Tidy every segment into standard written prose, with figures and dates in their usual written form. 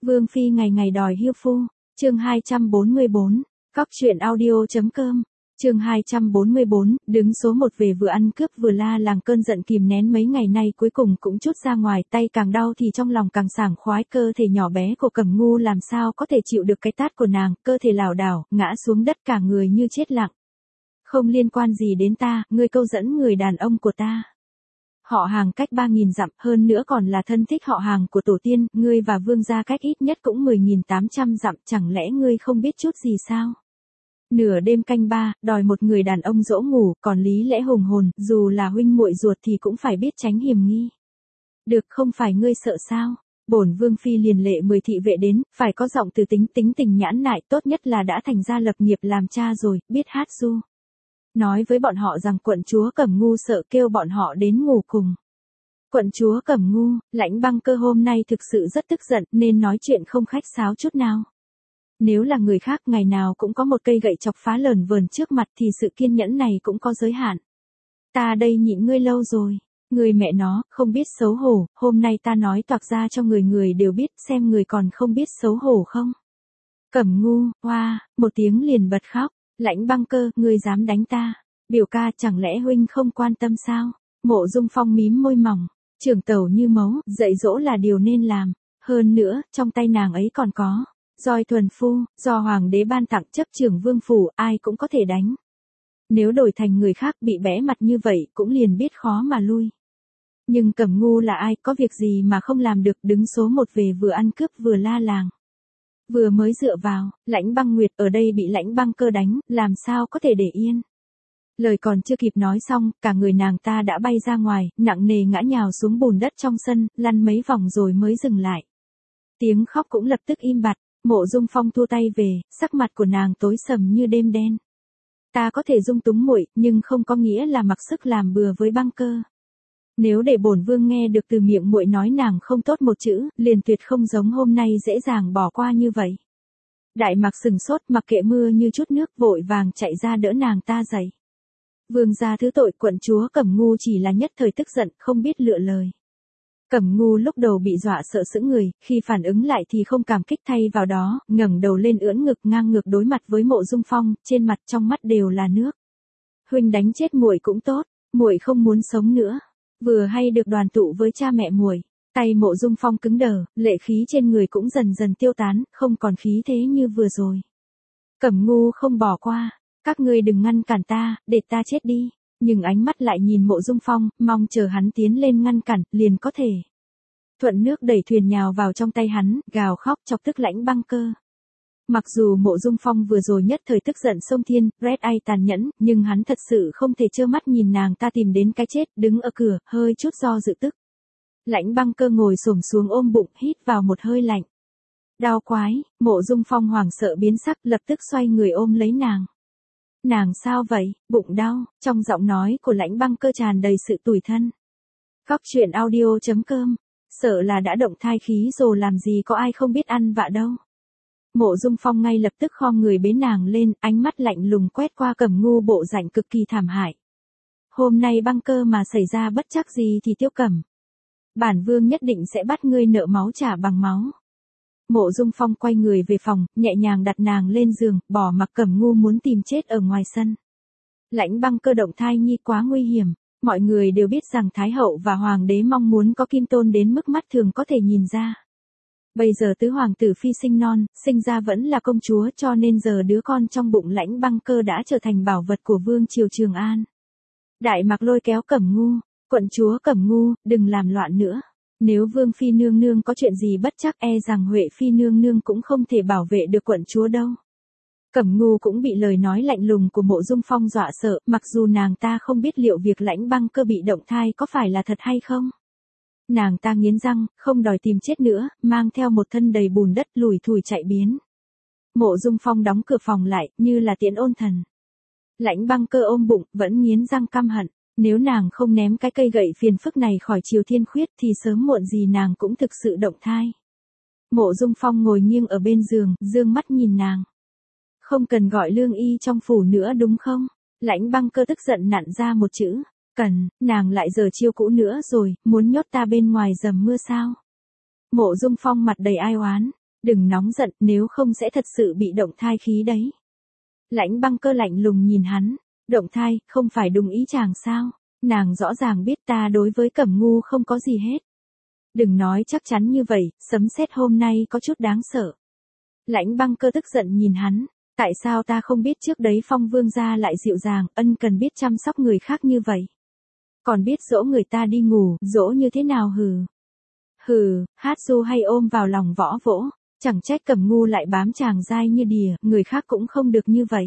Vương Phi ngày ngày đòi hiêu phu, chương 244, Cóc truyện audio.com, chương 244, đứng số 1 về vừa ăn cướp vừa la làng cơn giận kìm nén mấy ngày nay cuối cùng cũng trút ra ngoài, tay càng đau thì trong lòng càng sảng khoái, cơ thể nhỏ bé của Cẩm Ngu làm sao có thể chịu được cái tát của nàng, cơ thể lảo đảo, ngã xuống đất cả người như chết lặng. Không liên quan gì đến ta, ngươi câu dẫn người đàn ông của ta. Họ hàng cách 3.000 dặm, hơn nữa còn là thân thích họ hàng của tổ tiên, ngươi và vương gia cách ít nhất cũng 10.800 dặm, chẳng lẽ ngươi không biết chút gì sao? Nửa đêm canh ba, đòi một người đàn ông dỗ ngủ, còn lý lẽ hùng hồn, dù là huynh muội ruột thì cũng phải biết tránh hiểm nghi. Được, không phải ngươi sợ sao? Bổn vương phi liền lệ 10 thị vệ đến, phải có giọng từ tính tình nhãn nại, tốt nhất là đã thành ra lập nghiệp làm cha rồi, biết hát ru. Nói với bọn họ rằng quận chúa Cẩm Ngu sợ, kêu bọn họ đến ngủ cùng. Quận chúa Cẩm Ngu, Lãnh Băng Cơ hôm nay thực sự rất tức giận nên nói chuyện không khách sáo chút nào. Nếu là người khác ngày nào cũng có một cây gậy chọc phá lởn vởn trước mặt thì sự kiên nhẫn này cũng có giới hạn. Ta đây nhịn ngươi lâu rồi, người mẹ nó, không biết xấu hổ, hôm nay ta nói toạc ra cho người đều biết, xem người còn không biết xấu hổ không. Cẩm Ngu, hoa, một tiếng liền bật khóc. Lãnh Băng Cơ, ngươi dám đánh ta? Biểu ca, chẳng lẽ huynh không quan tâm sao? Mộ Dung Phong mím môi mỏng, trưởng tẩu như mấu, dạy dỗ là điều nên làm. Hơn nữa, trong tay nàng ấy còn có roi thuần phu, do hoàng đế ban tặng chấp trưởng vương phủ, ai cũng có thể đánh. Nếu đổi thành người khác bị bẽ mặt như vậy cũng liền biết khó mà lui. Nhưng Cẩm Ngu là ai, có việc gì mà không làm được, đứng số 1 về vừa ăn cướp vừa la làng. Vừa mới dựa vào, Lãnh Băng Nguyệt ở đây bị Lãnh Băng Cơ đánh, làm sao có thể để yên. Lời còn chưa kịp nói xong, cả người nàng ta đã bay ra ngoài, nặng nề ngã nhào xuống bùn đất trong sân, lăn mấy vòng rồi mới dừng lại. Tiếng khóc cũng lập tức im bặt, Mộ Dung Phong thua tay về, sắc mặt của nàng tối sầm như đêm đen. Ta có thể dung túng muội, nhưng không có nghĩa là mặc sức làm bừa với Băng Cơ. Nếu để bổn vương nghe được từ miệng muội nói nàng không tốt một chữ, liền tuyệt không giống hôm nay dễ dàng bỏ qua như vậy. Đại Mạc sừng sốt, mặc kệ mưa như chút nước, vội vàng chạy ra đỡ nàng ta dậy. Vương gia thứ tội, quận chúa Cẩm Ngu chỉ là nhất thời tức giận, không biết lựa lời. Cẩm Ngu lúc đầu bị dọa sợ sững người, khi phản ứng lại thì không cảm kích, thay vào đó, ngẩng đầu lên ưỡn ngực ngang ngược đối mặt với Mộ Dung Phong, trên mặt trong mắt đều là nước. Huynh đánh chết muội cũng tốt, muội không muốn sống nữa. Vừa hay được đoàn tụ với cha mẹ muội, tay Mộ Dung Phong cứng đờ, lệ khí trên người cũng dần dần tiêu tán, không còn khí thế như vừa rồi. Cẩm Ngu không bỏ qua, các ngươi đừng ngăn cản ta, để ta chết đi, nhưng ánh mắt lại nhìn Mộ Dung Phong, mong chờ hắn tiến lên ngăn cản, liền có thể. Thuận nước đẩy thuyền nhào vào trong tay hắn, gào khóc chọc tức Lãnh Băng Cơ. Mặc dù Mộ Dung Phong vừa rồi nhất thời tức giận sông thiên, red eye tàn nhẫn, nhưng hắn thật sự không thể trơ mắt nhìn nàng ta tìm đến cái chết, đứng ở cửa, hơi chút do dự tức. Lãnh Băng Cơ ngồi xổm xuống ôm bụng, hít vào một hơi lạnh. Đau quái, Mộ Dung Phong hoảng sợ biến sắc, lập tức xoay người ôm lấy nàng. Nàng sao vậy, bụng đau, trong giọng nói của Lãnh Băng Cơ tràn đầy sự tủi thân. Cóc truyện audio.com, sợ là đã động thai khí rồi, làm gì có ai không biết ăn vạ đâu. Mộ Dung Phong ngay lập tức khom người bế nàng lên, ánh mắt lạnh lùng quét qua Cẩm Ngu bộ dạng cực kỳ thảm hại. Hôm nay Băng Cơ mà xảy ra bất trắc gì thì Tiêu Cẩm, bản vương nhất định sẽ bắt ngươi nợ máu trả bằng máu. Mộ Dung Phong quay người về phòng, nhẹ nhàng đặt nàng lên giường, bỏ mặc Cẩm Ngu muốn tìm chết ở ngoài sân. Lãnh Băng Cơ động thai nhi quá nguy hiểm, mọi người đều biết rằng Thái hậu và Hoàng đế mong muốn có Kim Tôn đến mức mắt thường có thể nhìn ra. Bây giờ tứ hoàng tử phi sinh non, sinh ra vẫn là công chúa, cho nên giờ đứa con trong bụng Lãnh Băng Cơ đã trở thành bảo vật của vương triều Trường An. Đại Mạc lôi kéo Cẩm Ngu, quận chúa Cẩm Ngu, đừng làm loạn nữa. Nếu vương phi nương nương có chuyện gì bất trắc, e rằng Huệ phi nương nương cũng không thể bảo vệ được quận chúa đâu. Cẩm Ngu cũng bị lời nói lạnh lùng của Mộ Dung Phong dọa sợ, mặc dù nàng ta không biết liệu việc Lãnh Băng Cơ bị động thai có phải là thật hay không. Nàng ta nghiến răng, không đòi tìm chết nữa, mang theo một thân đầy bùn đất lủi thủi chạy biến. Mộ Dung Phong đóng cửa phòng lại, như là tiễn ôn thần. Lãnh Băng Cơ ôm bụng, vẫn nghiến răng căm hận. Nếu nàng không ném cái cây gậy phiền phức này khỏi Triều Thiên Khuyết thì sớm muộn gì nàng cũng thực sự động thai. Mộ Dung Phong ngồi nghiêng ở bên giường, dương mắt nhìn nàng. Không cần gọi lương y trong phủ nữa đúng không? Lãnh Băng Cơ tức giận nặn ra một chữ. Cần, nàng lại giở chiêu cũ nữa rồi, muốn nhốt ta bên ngoài dầm mưa sao? Mộ Dung Phong mặt đầy ai oán. Đừng nóng giận, nếu không sẽ thật sự bị động thai khí đấy. Lãnh Băng Cơ lạnh lùng nhìn hắn, động thai, không phải đúng ý chàng sao? Nàng rõ ràng biết ta đối với Cẩm Ngu không có gì hết. Đừng nói chắc chắn như vậy, sấm sét hôm nay có chút đáng sợ. Lãnh Băng Cơ tức giận nhìn hắn, tại sao ta không biết trước đấy Phong Vương gia lại dịu dàng, ân cần biết chăm sóc người khác như vậy. Còn biết dỗ người ta đi ngủ, dỗ như thế nào hừ. Hừ, hát du hay ôm vào lòng võ vỗ, chẳng trách Cẩm Ngu lại bám chàng dai như đìa, người khác cũng không được như vậy.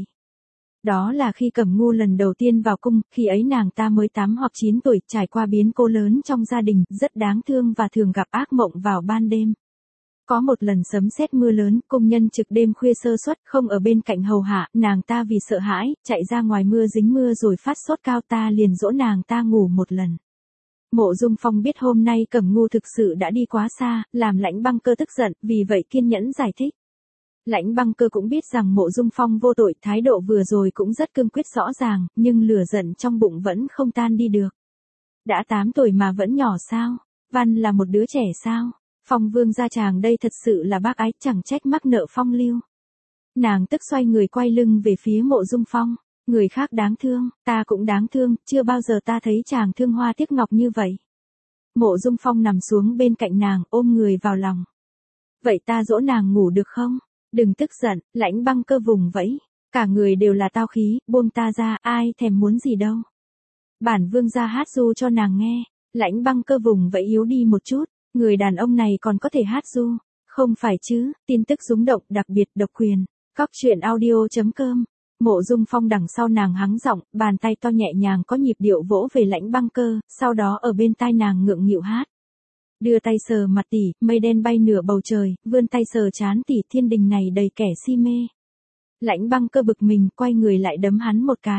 Đó là khi Cẩm Ngu lần đầu tiên vào cung, khi ấy nàng ta mới 8 hoặc 9 tuổi, trải qua biến cố lớn trong gia đình, rất đáng thương và thường gặp ác mộng vào ban đêm. Có một lần sấm sét mưa lớn, cung nhân trực đêm khuya sơ suất, không ở bên cạnh hầu hạ, nàng ta vì sợ hãi, chạy ra ngoài mưa dính mưa rồi phát sốt cao, ta liền dỗ nàng ta ngủ một lần. Mộ Dung Phong biết hôm nay Cẩm Ngu thực sự đã đi quá xa, làm Lãnh Băng Cơ tức giận, vì vậy kiên nhẫn giải thích. Lãnh Băng Cơ cũng biết rằng Mộ Dung Phong vô tội, thái độ vừa rồi cũng rất cương quyết rõ ràng, nhưng lửa giận trong bụng vẫn không tan đi được. Đã 8 tuổi mà vẫn nhỏ sao? Văn là một đứa trẻ sao? Phong Vương gia chàng đây thật sự là bác ái, chẳng trách mắc nợ Phong Lưu. Nàng tức xoay người quay lưng về phía Mộ Dung Phong. Người khác đáng thương, ta cũng đáng thương, chưa bao giờ ta thấy chàng thương hoa tiếc ngọc như vậy. Mộ Dung Phong nằm xuống bên cạnh nàng, ôm người vào lòng. Vậy ta dỗ nàng ngủ được không? Đừng tức giận, Lãnh Băng Cơ vùng vẫy. Cả người đều là tao khí, buông ta ra, ai thèm muốn gì đâu. Bản vương gia hát ru cho nàng nghe. Lãnh Băng Cơ vùng vẫy yếu đi một chút. Người đàn ông này còn có thể hát ru. Không phải chứ, tin tức rúng động, đặc biệt độc quyền. Cóc truyện audio.com. Mộ Dung Phong đằng sau nàng hắng giọng, bàn tay to nhẹ nhàng có nhịp điệu vỗ về Lãnh Băng Cơ, sau đó ở bên tai nàng ngượng nghịu hát. Đưa tay sờ mặt tỷ, mây đen bay nửa bầu trời, vươn tay sờ trán tỷ, thiên đình này đầy kẻ si mê. Lãnh Băng Cơ bực mình, quay người lại đấm hắn một cái.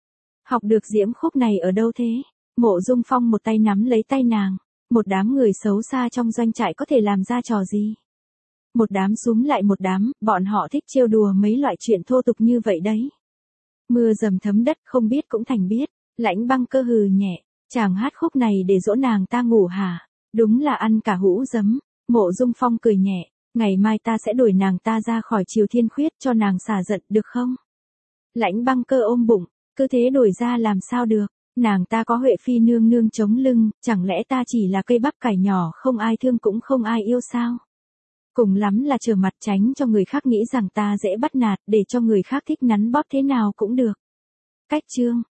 Học được diễm khúc này ở đâu thế? Mộ Dung Phong một tay nắm lấy tay nàng. Một đám người xấu xa trong doanh trại có thể làm ra trò gì? Một đám súm lại một đám, bọn họ thích trêu đùa mấy loại chuyện thô tục như vậy đấy. Mưa dầm thấm đất, không biết cũng thành biết. Lãnh Băng Cơ hừ nhẹ, chàng hát khúc này để dỗ nàng ta ngủ hả? Đúng là ăn cả hũ giấm. Mộ Dung Phong cười nhẹ, ngày mai ta sẽ đuổi nàng ta ra khỏi Triều Thiên Khuyết cho nàng xả giận, được không? Lãnh Băng Cơ ôm bụng, cứ thế đuổi ra làm sao được? Nàng ta có Huệ Phi nương nương chống lưng, chẳng lẽ ta chỉ là cây bắp cải nhỏ không ai thương cũng không ai yêu sao? Cùng lắm là trở mặt tránh cho người khác nghĩ rằng ta dễ bắt nạt, để cho người khác thích nắn bóp thế nào cũng được. Cách chương